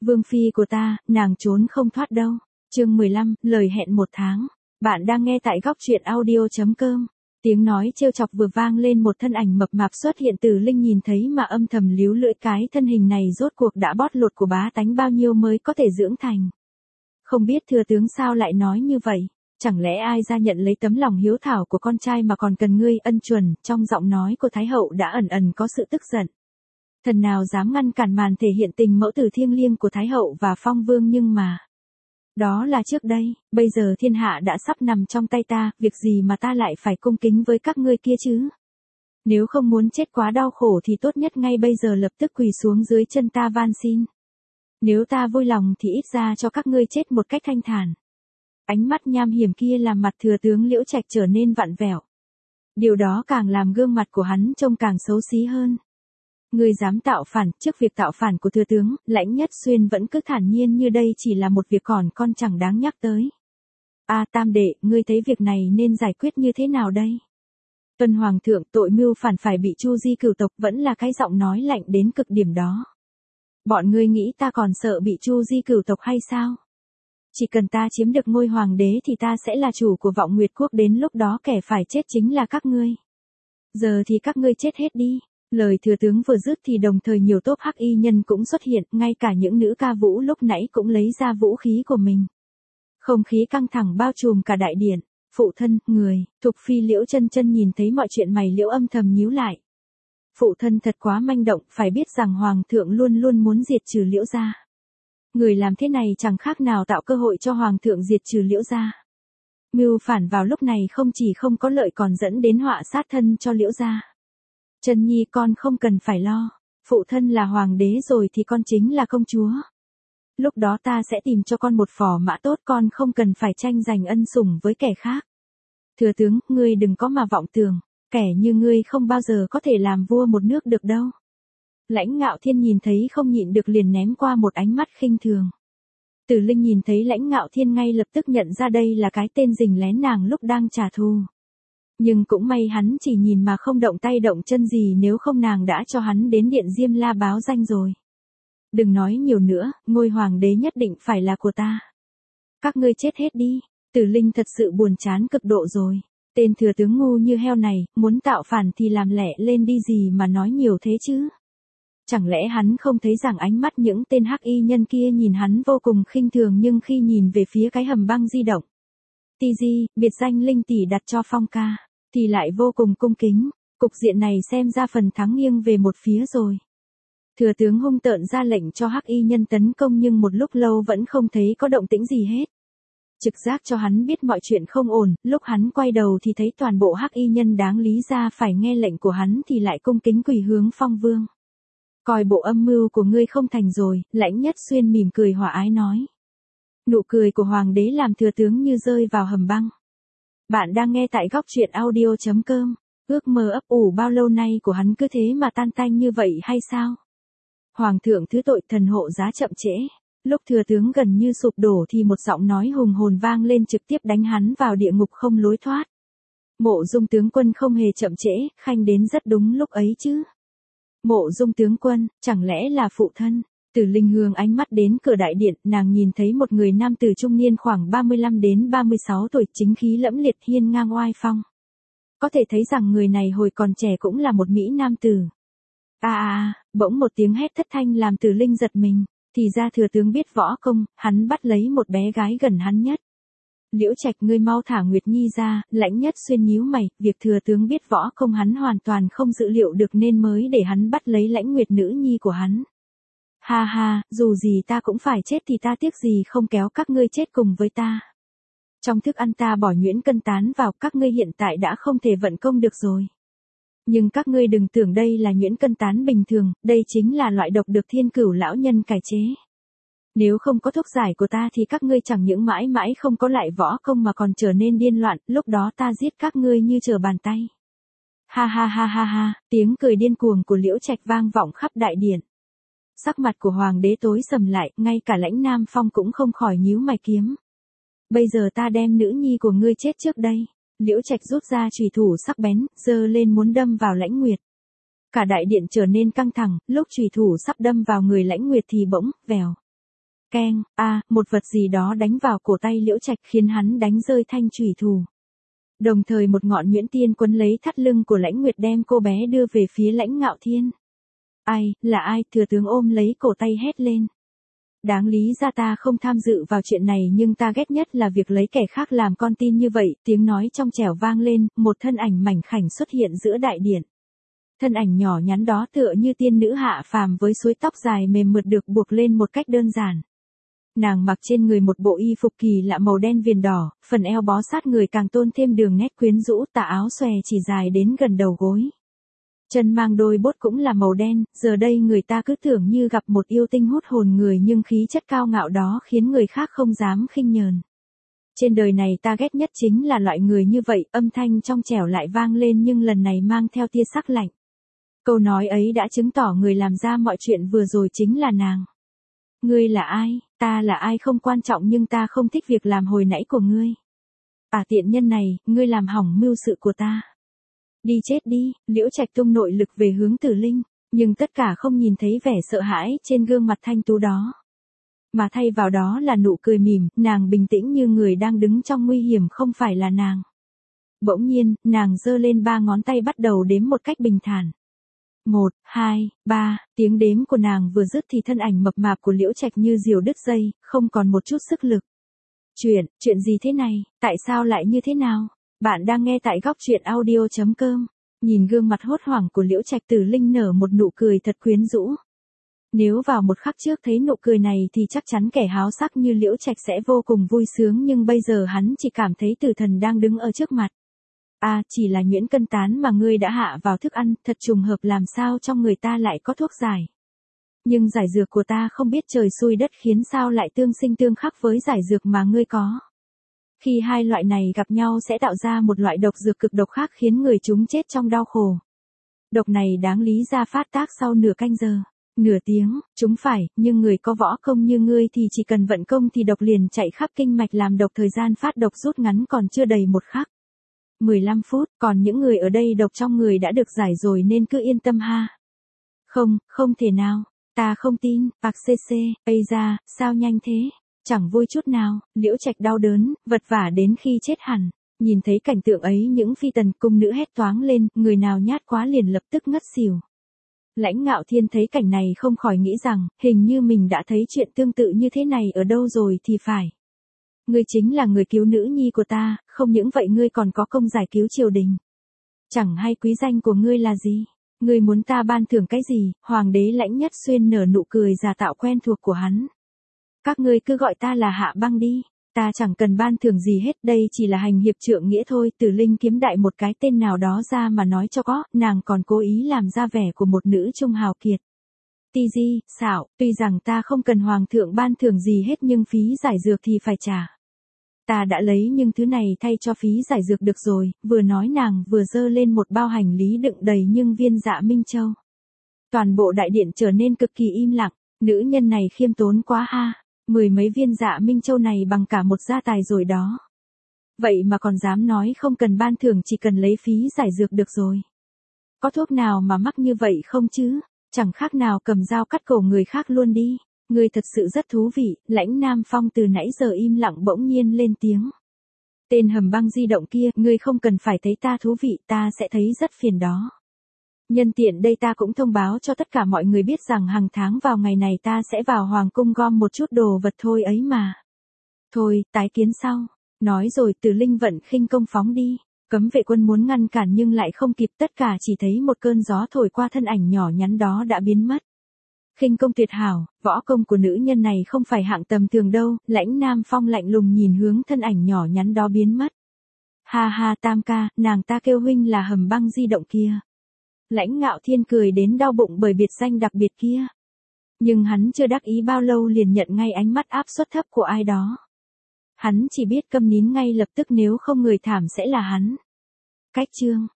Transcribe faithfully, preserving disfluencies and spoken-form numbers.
Vương phi của ta, nàng trốn không thoát đâu. Chương mười lăm, lời hẹn một tháng. Bạn đang nghe tại góc truyện audio chấm com. Tiếng nói trêu chọc vừa vang lên, một thân ảnh mập mạp xuất hiện. Từ Linh nhìn thấy mà âm thầm líu lưỡi, cái thân hình này rốt cuộc đã bót lột của bá tánh bao nhiêu mới có thể dưỡng thành. Không biết thừa tướng sao lại nói như vậy? Chẳng lẽ ai ra nhận lấy tấm lòng hiếu thảo của con trai mà còn cần ngươi ân chuẩn? Trong giọng nói của Thái hậu đã ẩn ẩn có sự tức giận. Thần nào dám ngăn cản màn thể hiện tình mẫu tử thiêng liêng của Thái hậu và Phong Vương, nhưng mà đó là trước đây, bây giờ thiên hạ đã sắp nằm trong tay ta, việc gì mà ta lại phải cung kính với các ngươi kia chứ? Nếu không muốn chết quá đau khổ thì tốt nhất ngay bây giờ lập tức quỳ xuống dưới chân ta van xin. Nếu ta vui lòng thì ít ra cho các ngươi chết một cách thanh thản. Ánh mắt nham hiểm kia làm mặt thừa tướng Liễu Trạch trở nên vặn vẹo. Điều đó càng làm gương mặt của hắn trông càng xấu xí hơn. Ngươi dám tạo phản? Trước việc tạo phản của thừa tướng, Lãnh Nhất Xuyên vẫn cứ thản nhiên như đây chỉ là một việc còn con chẳng đáng nhắc tới. A à, tam đệ, ngươi thấy việc này nên giải quyết như thế nào đây? Tuân Hoàng thượng, tội mưu phản phải bị chu di cửu tộc, vẫn là cái giọng nói lạnh đến cực điểm đó. Bọn ngươi nghĩ ta còn sợ bị chu di cửu tộc hay sao? Chỉ cần ta chiếm được ngôi hoàng đế thì ta sẽ là chủ của Vọng Nguyệt Quốc, đến lúc đó kẻ phải chết chính là các ngươi. Giờ thì các ngươi chết hết đi. Lời thừa tướng vừa dứt thì đồng thời nhiều tốp hắc y nhân cũng xuất hiện, ngay cả những nữ ca vũ lúc nãy cũng lấy ra vũ khí của mình. Không khí căng thẳng bao trùm cả đại điện. Phụ thân, người, Thục phi Liễu Chân Chân nhìn thấy mọi chuyện mày liễu âm thầm nhíu lại. Phụ thân thật quá manh động, phải biết rằng hoàng thượng luôn luôn muốn diệt trừ Liễu gia. Người làm thế này chẳng khác nào tạo cơ hội cho hoàng thượng diệt trừ Liễu gia. Mưu phản vào lúc này không chỉ không có lợi còn dẫn đến họa sát thân cho Liễu gia. Chân nhi, con không cần phải lo, phụ thân là hoàng đế rồi thì con chính là công chúa. Lúc đó ta sẽ tìm cho con một phò mã tốt, con không cần phải tranh giành ân sủng với kẻ khác. Thừa tướng, ngươi đừng có mà vọng tưởng, kẻ như ngươi không bao giờ có thể làm vua một nước được đâu. Lãnh Ngạo Thiên nhìn thấy không nhịn được liền ném qua một ánh mắt khinh thường. Từ Linh nhìn thấy Lãnh Ngạo Thiên ngay lập tức nhận ra đây là cái tên rình lén nàng lúc đang trả thù. Nhưng cũng may hắn chỉ nhìn mà không động tay động chân gì, nếu không nàng đã cho hắn đến điện Diêm La báo danh rồi. Đừng nói nhiều nữa, ngôi hoàng đế nhất định phải là của ta. Các ngươi chết hết đi. Tử Linh thật sự buồn chán cực độ rồi. Tên thừa tướng ngu như heo này, muốn tạo phản thì làm lẹ lên đi, gì mà nói nhiều thế chứ. Chẳng lẽ hắn không thấy rằng ánh mắt những tên hắc y nhân kia nhìn hắn vô cùng khinh thường, nhưng khi nhìn về phía cái hầm băng di động Ti Di, biệt danh Linh tỷ đặt cho Phong ca, thì lại vô cùng cung kính. Cục diện này xem ra phần thắng nghiêng về một phía rồi. Thừa tướng hung tợn ra lệnh cho hắc y nhân tấn công, nhưng một lúc lâu vẫn không thấy có động tĩnh gì hết. Trực giác cho hắn biết mọi chuyện không ổn, lúc hắn quay đầu thì thấy toàn bộ hắc y nhân đáng lý ra phải nghe lệnh của hắn thì lại cung kính quỳ hướng Phong Vương. Coi bộ âm mưu của ngươi không thành rồi, Lãnh Nhất Xuyên mỉm cười hòa ái nói. Nụ cười của hoàng đế làm thừa tướng như rơi vào hầm băng. Bạn đang nghe tại góc truyện audio chấm com. Ước mơ ấp ủ bao lâu nay của hắn cứ thế mà tan tanh như vậy hay sao? Hoàng thượng thứ tội, thần hộ giá chậm trễ. Lúc thừa tướng gần như sụp đổ thì một giọng nói hùng hồn vang lên, trực tiếp đánh hắn vào địa ngục không lối thoát. Mộ Dung tướng quân không hề chậm trễ, khanh đến rất đúng lúc ấy chứ. Mộ Dung tướng quân, chẳng lẽ là phụ thân? Tử Linh hướng ánh mắt đến cửa đại điện, nàng nhìn thấy một người nam tử trung niên khoảng ba mươi lăm đến ba mươi sáu tuổi, chính khí lẫm liệt, hiên ngang oai phong. Có thể thấy rằng người này hồi còn trẻ cũng là một mỹ nam tử. A a a, bỗng một tiếng hét thất thanh làm Tử Linh giật mình, thì ra thừa tướng biết võ công, hắn bắt lấy một bé gái gần hắn nhất. Liễu Trạch, ngươi mau thả Nguyệt Nhi ra. Lãnh Nhất Xuyên nhíu mày, việc thừa tướng biết võ công hắn hoàn toàn không dự liệu được nên mới để hắn bắt lấy Lãnh Nguyệt nữ nhi của hắn. Ha ha, dù gì ta cũng phải chết thì ta tiếc gì không kéo các ngươi chết cùng với ta. Trong thức ăn ta bỏ nhuyễn cân tán vào, các ngươi hiện tại đã không thể vận công được rồi. Nhưng các ngươi đừng tưởng đây là nhuyễn cân tán bình thường, đây chính là loại độc được Thiên Cửu lão nhân cải chế. Nếu không có thuốc giải của ta thì các ngươi chẳng những mãi mãi không có lại võ công mà còn trở nên điên loạn, lúc đó ta giết các ngươi như trở bàn tay. Ha ha ha ha ha, tiếng cười điên cuồng của Liễu Trạch vang vọng khắp đại điện. Sắc mặt của hoàng đế tối sầm lại, ngay cả Lãnh Nam Phong cũng không khỏi nhíu mày kiếm. Bây giờ ta đem nữ nhi của ngươi chết trước đây. Liễu Trạch rút ra chùy thủ sắc bén, giơ lên muốn đâm vào Lãnh Nguyệt. Cả đại điện trở nên căng thẳng, lúc chùy thủ sắp đâm vào người Lãnh Nguyệt thì bỗng, vèo. Keng, a, một vật gì đó đánh vào cổ tay Liễu Trạch khiến hắn đánh rơi thanh chủy thủ. Đồng thời một ngọn nhuyễn tiên quấn lấy thắt lưng của Lãnh Nguyệt đem cô bé đưa về phía Lãnh Ngạo Thiên. Ai, là ai? Thừa tướng ôm lấy cổ tay hét lên. Đáng lý ra ta không tham dự vào chuyện này nhưng ta ghét nhất là việc lấy kẻ khác làm con tin như vậy. Tiếng nói trong trẻo vang lên, một thân ảnh mảnh khảnh xuất hiện giữa đại điện. Thân ảnh nhỏ nhắn đó tựa như tiên nữ hạ phàm với suối tóc dài mềm mượt được buộc lên một cách đơn giản. Nàng mặc trên người một bộ y phục kỳ lạ màu đen viền đỏ, phần eo bó sát người càng tôn thêm đường nét quyến rũ, tà áo xòe chỉ dài đến gần đầu gối. Chân mang đôi bốt cũng là màu đen, giờ đây người ta cứ tưởng như gặp một yêu tinh hút hồn người nhưng khí chất cao ngạo đó khiến người khác không dám khinh nhờn. Trên đời này ta ghét nhất chính là loại người như vậy, âm thanh trong trẻo lại vang lên nhưng lần này mang theo tia sắc lạnh. Câu nói ấy đã chứng tỏ người làm ra mọi chuyện vừa rồi chính là nàng. Ngươi là ai? Ta là ai không quan trọng nhưng ta không thích việc làm hồi nãy của ngươi. À tiện nhân này, ngươi làm hỏng mưu sự của ta. Đi chết đi, Liễu Trạch tung nội lực về hướng Tử Linh, nhưng tất cả không nhìn thấy vẻ sợ hãi trên gương mặt thanh tú đó. Mà thay vào đó là nụ cười mỉm, nàng bình tĩnh như người đang đứng trong nguy hiểm không phải là nàng. Bỗng nhiên, nàng giơ lên ba ngón tay bắt đầu đếm một cách bình thản. Một, hai, ba, tiếng đếm của nàng vừa dứt thì thân ảnh mập mạp của Liễu Trạch như diều đứt dây, không còn một chút sức lực. Chuyện, chuyện gì thế này, tại sao lại như thế nào? Bạn đang nghe tại góc truyện audio chấm com. Nhìn gương mặt hốt hoảng của Liễu Trạch, Tử Linh nở một nụ cười thật quyến rũ. Nếu vào một khắc trước thấy nụ cười này thì chắc chắn kẻ háo sắc như Liễu Trạch sẽ vô cùng vui sướng nhưng bây giờ hắn chỉ cảm thấy tử thần đang đứng ở trước mặt. À, chỉ là nhuyễn cân tán mà ngươi đã hạ vào thức ăn, thật trùng hợp làm sao trong người ta lại có thuốc giải. Nhưng giải dược của ta không biết trời xui đất khiến sao lại tương sinh tương khắc với giải dược mà ngươi có. Khi hai loại này gặp nhau sẽ tạo ra một loại độc dược cực độc khác khiến người chúng chết trong đau khổ. Độc này đáng lý ra phát tác sau nửa canh giờ, nửa tiếng, chúng phải, nhưng người có võ công như ngươi thì chỉ cần vận công thì độc liền chạy khắp kinh mạch làm độc, thời gian phát độc rút ngắn còn chưa đầy một khắc. mười lăm phút, còn những người ở đây độc trong người đã được giải rồi nên cứ yên tâm ha. Không, không thể nào, ta không tin, bạc xê xê, ây ra, sao nhanh thế? Chẳng vui chút nào, Liễu Trạch đau đớn, vật vả đến khi chết hẳn. Nhìn thấy cảnh tượng ấy những phi tần cung nữ hét toáng lên, người nào nhát quá liền lập tức ngất xỉu. Lãnh Ngạo Thiên thấy cảnh này không khỏi nghĩ rằng, hình như mình đã thấy chuyện tương tự như thế này ở đâu rồi thì phải. Ngươi chính là người cứu nữ nhi của ta, không những vậy ngươi còn có công giải cứu triều đình. Chẳng hay quý danh của ngươi là gì? Ngươi muốn ta ban thưởng cái gì? Hoàng đế Lãnh Nhất Xuyên nở nụ cười giả tạo quen thuộc của hắn. Các ngươi cứ gọi ta là Hạ Băng đi, ta chẳng cần ban thưởng gì hết, đây chỉ là hành hiệp trượng nghĩa thôi. Tử Linh kiếm đại một cái tên nào đó ra mà nói cho có, nàng còn cố ý làm ra vẻ của một nữ trung hào kiệt. Ti di, xảo, tuy rằng ta không cần hoàng thượng ban thưởng gì hết nhưng phí giải dược thì phải trả. Ta đã lấy nhưng thứ này thay cho phí giải dược được rồi, vừa nói nàng vừa dơ lên một bao hành lý đựng đầy nhưng viên dạ Minh Châu. Toàn bộ đại điện trở nên cực kỳ im lặng, nữ nhân này khiêm tốn quá ha, mười mấy viên dạ Minh Châu này bằng cả một gia tài rồi đó. Vậy mà còn dám nói không cần ban thưởng chỉ cần lấy phí giải dược được rồi. Có thuốc nào mà mắc như vậy không chứ? Chẳng khác nào cầm dao cắt cổ người khác luôn đi. Ngươi thật sự rất thú vị. Lãnh Nam Phong từ nãy giờ im lặng bỗng nhiên lên tiếng. Tên hầm băng di động kia, ngươi không cần phải thấy ta thú vị, ta sẽ thấy rất phiền đó. Nhân tiện đây ta cũng thông báo cho tất cả mọi người biết rằng hàng tháng vào ngày này ta sẽ vào hoàng cung gom một chút đồ vật thôi ấy mà. Thôi, tái kiến sau. Nói rồi Tử Linh vận khinh công phóng đi. Cấm vệ quân muốn ngăn cản nhưng lại không kịp, tất cả chỉ thấy một cơn gió thổi qua thân ảnh nhỏ nhắn đó đã biến mất. Khinh công tuyệt hảo, võ công của nữ nhân này không phải hạng tầm thường đâu. Lãnh Nam Phong lạnh lùng nhìn hướng thân ảnh nhỏ nhắn đó biến mất. Ha ha Tam ca, nàng ta kêu huynh là hầm băng di động kia. Lãnh Ngạo Thiên cười đến đau bụng bởi biệt danh đặc biệt kia. Nhưng hắn chưa đắc ý bao lâu liền nhận ngay ánh mắt áp suất thấp của ai đó. Hắn chỉ biết câm nín ngay lập tức, nếu không người thảm sẽ là hắn. Cách chương